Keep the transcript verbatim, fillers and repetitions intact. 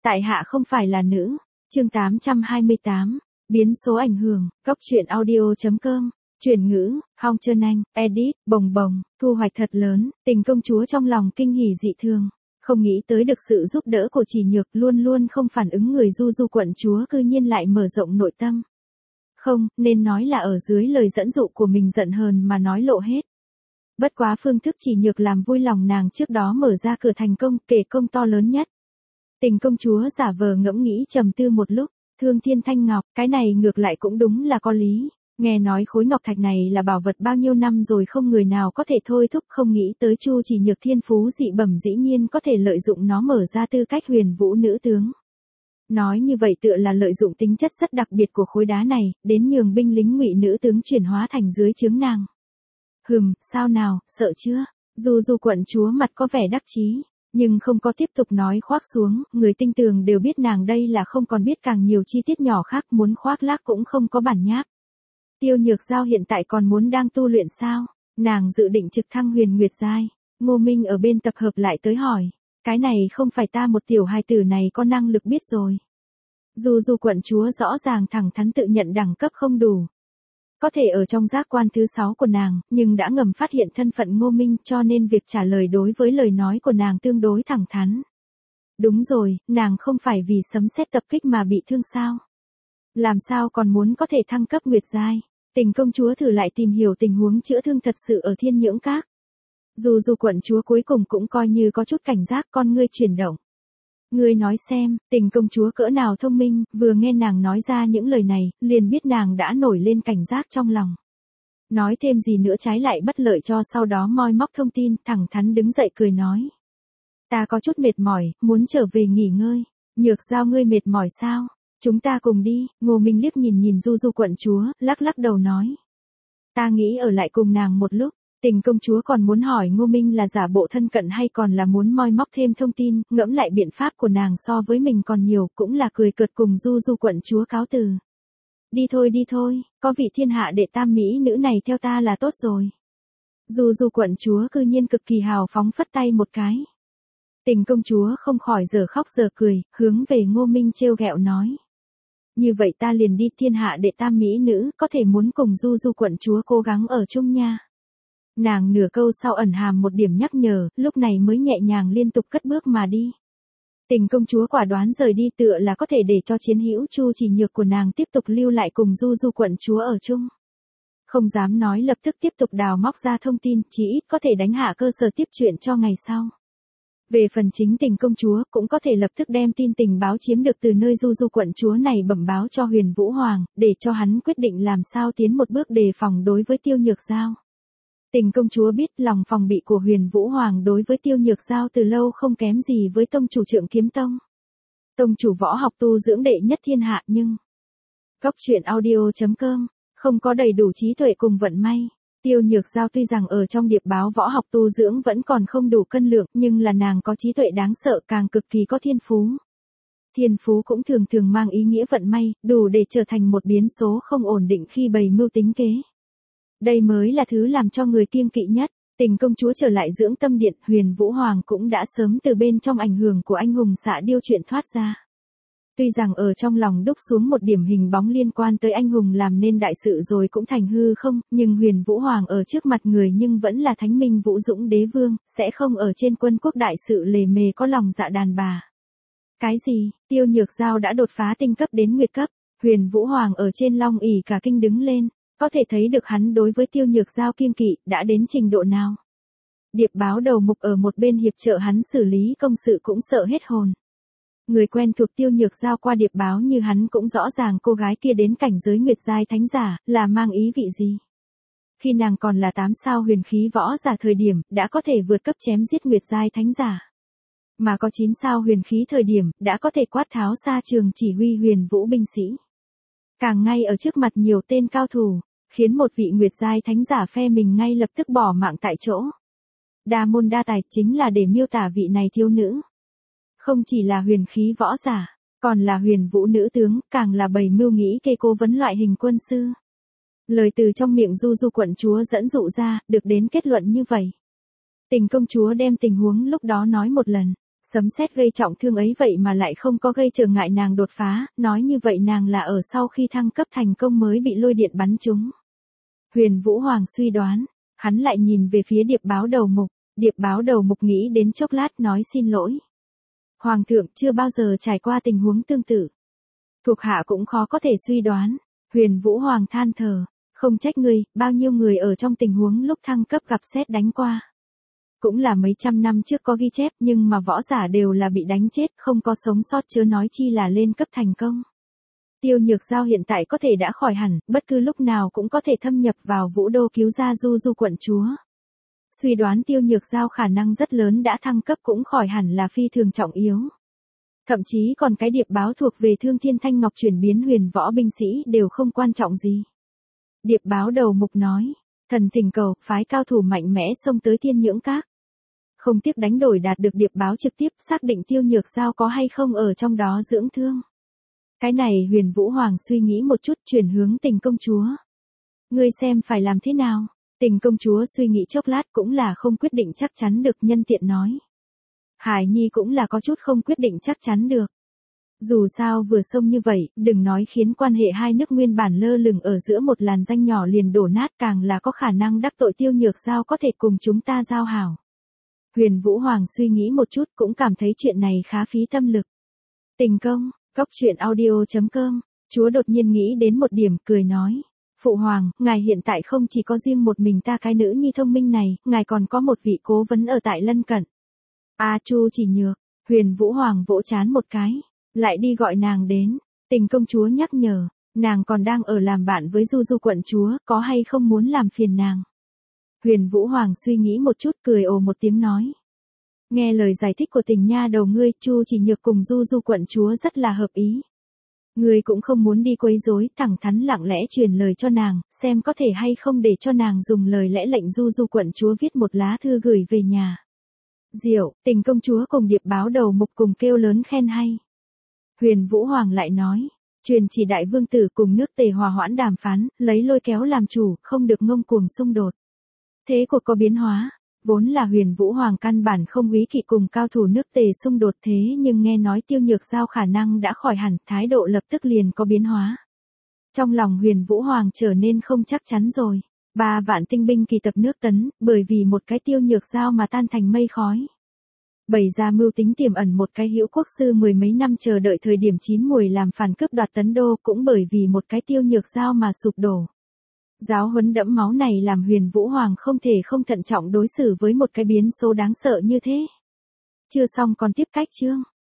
Tại hạ không phải là nữ. Chương tám trăm hai mươi tám. Biến số ảnh hưởng. Góc truyện audio chấm com. Chuyển ngữ. Hong Trơn Anh. Edit. Bồng bồng. Thu hoạch thật lớn. Tình công chúa trong lòng kinh hỉ dị thường. Không nghĩ tới được sự giúp đỡ của Chỉ Nhược, luôn luôn không phản ứng người Du Du quận chúa cư nhiên lại mở rộng nội tâm. Không, nên nói là ở dưới lời dẫn dụ của mình giận hờn mà nói lộ hết. Bất quá phương thức Chỉ Nhược làm vui lòng nàng trước đó mở ra cửa thành công, kể công to lớn nhất. Tình công chúa giả vờ ngẫm nghĩ trầm tư một lúc, Thương Thiên Thanh Ngọc, cái này ngược lại cũng đúng là có lý. Nghe nói khối ngọc thạch này là bảo vật bao nhiêu năm rồi không người nào có thể thôi thúc, không nghĩ tới Chu Chỉ Nhược thiên phú dị bẩm dĩ nhiên có thể lợi dụng nó mở ra tư cách huyền vũ nữ tướng. Nói như vậy tựa là lợi dụng tính chất rất đặc biệt của khối đá này, đến nhường binh lính ngụy nữ tướng chuyển hóa thành dưới trướng nàng. Hừm, sao nào, sợ chưa? Du Du quận chúa mặt có vẻ đắc chí, nhưng không có tiếp tục nói khoác xuống, người tinh tường đều biết nàng đây là không còn biết càng nhiều chi tiết nhỏ khác, muốn khoác lác cũng không có bản nháp. Tiêu Nhược Giao hiện tại còn muốn đang tu luyện sao? Nàng dự định trực thăng huyền nguyệt giai. Ngô Minh ở bên tập hợp lại tới hỏi. Cái này không phải ta một tiểu hài tử này có năng lực biết rồi. Du Du quận chúa rõ ràng thẳng thắn tự nhận đẳng cấp không đủ. Có thể ở trong giác quan thứ sáu của nàng, nhưng đã ngầm phát hiện thân phận Ngô Minh cho nên việc trả lời đối với lời nói của nàng tương đối thẳng thắn. Đúng rồi, nàng không phải vì sấm sét tập kích mà bị thương sao? Làm sao còn muốn có thể thăng cấp nguyệt giai? Tình công chúa thử lại tìm hiểu tình huống chữa thương thật sự ở Thiên Nhưỡng Các. Dù dù quận chúa cuối cùng cũng coi như có chút cảnh giác, con ngươi chuyển động. Ngươi nói xem, tình công chúa cỡ nào thông minh, vừa nghe nàng nói ra những lời này, liền biết nàng đã nổi lên cảnh giác trong lòng. Nói thêm gì nữa trái lại bất lợi cho sau đó moi móc thông tin, thẳng thắn đứng dậy cười nói. Ta có chút mệt mỏi, muốn trở về nghỉ ngơi. Nhược Giao ngươi mệt mỏi sao? Chúng ta cùng đi. Ngô Minh liếc nhìn nhìn Du Du quận chúa, lắc lắc đầu nói. Ta nghĩ ở lại cùng nàng một lúc. Tình công chúa còn muốn hỏi Ngô Minh là giả bộ thân cận hay còn là muốn moi móc thêm thông tin, ngẫm lại biện pháp của nàng so với mình còn nhiều, cũng là cười cợt cùng Du Du quận chúa cáo từ. Đi thôi đi thôi, có vị thiên hạ đệ tam mỹ nữ này theo ta là tốt rồi. Du Du quận chúa cư nhiên cực kỳ hào phóng phất tay một cái. Tình công chúa không khỏi giờ khóc giờ cười, hướng về Ngô Minh trêu ghẹo nói. Như vậy ta liền đi, thiên hạ đệ tam mỹ nữ, có thể muốn cùng Du Du quận chúa cố gắng ở chung nha. Nàng nửa câu sau ẩn hàm một điểm nhắc nhở, lúc này mới nhẹ nhàng liên tục cất bước mà đi. Tình công chúa quả đoán rời đi tựa là có thể để cho chiến hữu Chu Chỉ Nhược của nàng tiếp tục lưu lại cùng Du Du quận chúa ở chung. Không dám nói lập tức tiếp tục đào móc ra thông tin, chỉ ít có thể đánh hạ cơ sở tiếp chuyện cho ngày sau. Về phần chính tình công chúa cũng có thể lập tức đem tin tình báo chiếm được từ nơi Du Du quận chúa này bẩm báo cho Huyền Vũ Hoàng, để cho hắn quyết định làm sao tiến một bước đề phòng đối với Tiêu Nhược Giao. Tình công chúa biết lòng phòng bị của Huyền Vũ Hoàng đối với Tiêu Nhược Giao từ lâu không kém gì với tông chủ Trượng Kiếm Tông. Tông chủ võ học tu dưỡng đệ nhất thiên hạ nhưng... Góc truyện audio chấm com, không có đầy đủ trí tuệ cùng vận may. Tiêu Nhược Giao tuy rằng ở trong điệp báo võ học tu dưỡng vẫn còn không đủ cân lượng, nhưng là nàng có trí tuệ đáng sợ, càng cực kỳ có thiên phú. Thiên phú cũng thường thường mang ý nghĩa vận may, đủ để trở thành một biến số không ổn định khi bày mưu tính kế. Đây mới là thứ làm cho người kiêng kỵ nhất. Tình công chúa trở lại dưỡng tâm điện, Huyền Vũ Hoàng cũng đã sớm từ bên trong ảnh hưởng của anh hùng xạ điêu chuyện thoát ra. Tuy rằng ở trong lòng đúc xuống một điểm hình bóng liên quan tới anh hùng làm nên đại sự rồi cũng thành hư không, nhưng Huyền Vũ Hoàng ở trước mặt người nhưng vẫn là Thánh Minh Vũ Dũng đế vương, sẽ không ở trên quân quốc đại sự lề mề có lòng dạ đàn bà. Cái gì? Tiêu Nhược Giao đã đột phá tinh cấp đến nguyệt cấp, Huyền Vũ Hoàng ở trên long ỷ cả kinh đứng lên, có thể thấy được hắn đối với Tiêu Nhược Giao kiêng kỵ đã đến trình độ nào. Điệp báo đầu mục ở một bên hiệp trợ hắn xử lý công sự cũng sợ hết hồn. Người quen thuộc Tiêu Nhược Giao qua điệp báo như hắn cũng rõ ràng cô gái kia đến cảnh giới nguyệt giai thánh giả là mang ý vị gì. Khi nàng còn là tám sao huyền khí võ giả thời điểm đã có thể vượt cấp chém giết nguyệt giai thánh giả. Mà có chín sao huyền khí thời điểm đã có thể quát tháo xa trường chỉ huy huyền vũ binh sĩ. Càng ngay ở trước mặt nhiều tên cao thủ, khiến một vị nguyệt giai thánh giả phe mình ngay lập tức bỏ mạng tại chỗ. Đa môn đa tài chính là để miêu tả vị này thiếu nữ. Không chỉ là huyền khí võ giả, còn là huyền vũ nữ tướng, càng là bày mưu nghĩ kê cố vấn loại hình quân sư. Lời từ trong miệng Du Du quận chúa dẫn dụ ra, được đến kết luận như vậy. Tình công chúa đem tình huống lúc đó nói một lần, Sấm sét gây trọng thương ấy vậy mà lại không có gây trở ngại nàng đột phá, nói như vậy nàng là ở sau khi thăng cấp thành công mới bị lôi điện bắn trúng. Huyền Vũ Hoàng suy đoán, hắn lại nhìn về phía điệp báo đầu mục, điệp báo đầu mục nghĩ đến chốc lát nói xin lỗi. Hoàng thượng chưa bao giờ trải qua tình huống tương tự. Thuộc hạ cũng khó có thể suy đoán, Huyền Vũ Hoàng than thở, không trách ngươi, bao nhiêu người ở trong tình huống lúc thăng cấp gặp sét đánh qua. Cũng là mấy trăm năm trước có ghi chép nhưng mà võ giả đều là bị đánh chết, không có sống sót chớ nói chi là lên cấp thành công. Tiêu Nhược Giao hiện tại có thể đã khỏi hẳn, bất cứ lúc nào cũng có thể thâm nhập vào Vũ Đô cứu ra Du Du quận chúa. Suy đoán Tiêu Nhược Giao khả năng rất lớn đã thăng cấp cũng khỏi hẳn là phi thường trọng yếu. Thậm chí còn cái điệp báo thuộc về Thương Thiên Thanh Ngọc chuyển biến huyền võ binh sĩ đều không quan trọng gì. Điệp báo đầu mục nói, thần thỉnh cầu, phái cao thủ mạnh mẽ xông tới Thiên Nhưỡng Các. Không tiếc đánh đổi đạt được điệp báo trực tiếp xác định Tiêu Nhược Giao có hay không ở trong đó dưỡng thương. Cái này Huyền Vũ Hoàng suy nghĩ một chút chuyển hướng Tình công chúa. Ngươi xem phải làm thế nào? Tình công chúa suy nghĩ chốc lát cũng là không quyết định chắc chắn được, nhân tiện nói. Hải Nhi cũng là có chút không quyết định chắc chắn được. Dù sao vừa xông như vậy, đừng nói khiến quan hệ hai nước nguyên bản lơ lửng ở giữa một làn danh nhỏ liền đổ nát, càng là có khả năng đắc tội Tiêu Nhược Giao có thể cùng chúng ta giao hảo. Huyền Vũ Hoàng suy nghĩ một chút cũng cảm thấy chuyện này khá phí tâm lực. Tình công, góc truyện audio chấm com, chúa đột nhiên nghĩ đến một điểm cười nói. Phụ Hoàng, ngài hiện tại không chỉ có riêng một mình ta cái nữ nhi thông minh này, ngài còn có một vị cố vấn ở tại lân cận. A Chu Chỉ Nhược, Huyền Vũ Hoàng vỗ chán một cái, lại đi gọi nàng đến. Tình công chúa nhắc nhở, nàng còn đang ở làm bạn với Du Du quận chúa, có hay không muốn làm phiền nàng. Huyền Vũ Hoàng suy nghĩ một chút cười ồ một tiếng nói. Nghe lời giải thích của Tình nha đầu ngươi, Chu Chỉ Nhược cùng Du Du quận chúa rất là hợp ý. Ngươi cũng không muốn đi quấy rối, thẳng thắn lặng lẽ truyền lời cho nàng, xem có thể hay không để cho nàng dùng lời lẽ lệnh Du Du quận chúa viết một lá thư gửi về nhà. Diệu, Tình công chúa cùng điệp báo đầu mục cùng kêu lớn khen hay. Huyền Vũ Hoàng lại nói, truyền chỉ đại vương tử cùng nước Tề hòa hoãn đàm phán, lấy lôi kéo làm chủ, không được ngông cuồng xung đột. Thế cuộc có biến hóa, vốn là Huyền Vũ Hoàng căn bản không úy kỵ cùng cao thủ nước Tề xung đột, thế nhưng nghe nói Tiêu Nhược Giao khả năng đã khỏi hẳn, thái độ lập tức liền có biến hóa. Trong lòng Huyền Vũ Hoàng trở nên không chắc chắn rồi. Ba vạn tinh binh kỳ tập nước Tấn, bởi vì một cái Tiêu Nhược Giao mà tan thành mây khói. Bày ra mưu tính tiềm ẩn một cái Hữu Quốc sư mười mấy năm chờ đợi thời điểm chín muồi làm phản cướp đoạt Tấn Đô, cũng bởi vì một cái Tiêu Nhược Giao mà sụp đổ. Giáo huấn đẫm máu này làm Huyền Vũ Hoàng không thể không thận trọng đối xử với một cái biến số đáng sợ như thế. Chưa xong còn tiếp cách chương.